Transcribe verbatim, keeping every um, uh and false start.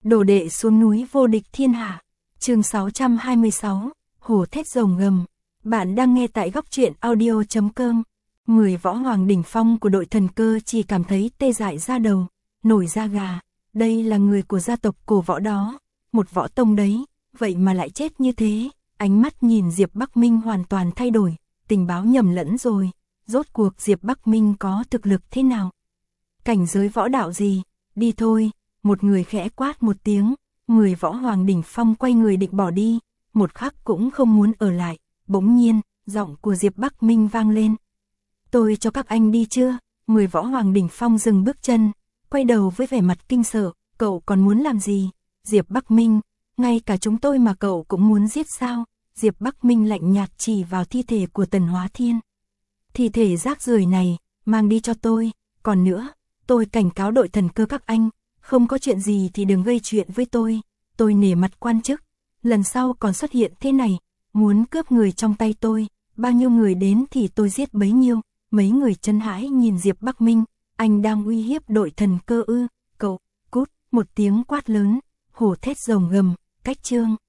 Đồ đệ xuống núi vô địch thiên hạ. Chương sáu trăm hai mươi sáu, hổ thét rồng gầm. Bạn đang nghe tại góc truyện audio chấm com. Người võ hoàng đỉnh phong của đội thần cơ chỉ cảm thấy tê dại da đầu, nổi da gà. Đây là người của gia tộc cổ võ đó, một võ tông đấy, vậy mà lại chết như thế. Ánh mắt nhìn Diệp Bắc Minh hoàn toàn thay đổi, tình báo nhầm lẫn rồi. Rốt cuộc Diệp Bắc Minh có thực lực thế nào? Cảnh giới võ đạo gì? Đi thôi. Một người khẽ quát một tiếng, người võ hoàng đỉnh phong quay người định bỏ đi, một khắc cũng không muốn ở lại. Bỗng nhiên, giọng của Diệp Bắc Minh vang lên. Tôi cho các anh đi chưa? Người võ hoàng đỉnh phong dừng bước chân, quay đầu với vẻ mặt kinh sợ. Cậu còn muốn làm gì? Diệp Bắc Minh, ngay cả chúng tôi mà cậu cũng muốn giết sao? Diệp Bắc Minh lạnh nhạt chỉ vào thi thể của Tần Hóa Thiên. Thi thể rác rưởi này, mang đi cho tôi. Còn nữa, tôi cảnh cáo đội thần cơ các anh, không có chuyện gì thì đừng gây chuyện với tôi. Tôi nể mặt quan chức, lần sau còn xuất hiện thế này, muốn cướp người trong tay tôi, bao nhiêu người đến thì tôi giết bấy nhiêu. Mấy người chân hãi nhìn Diệp Bắc Minh, anh đang uy hiếp đội thần cơ ư? Cậu, cút, một tiếng quát lớn, hổ thét rồng gầm, cách chương.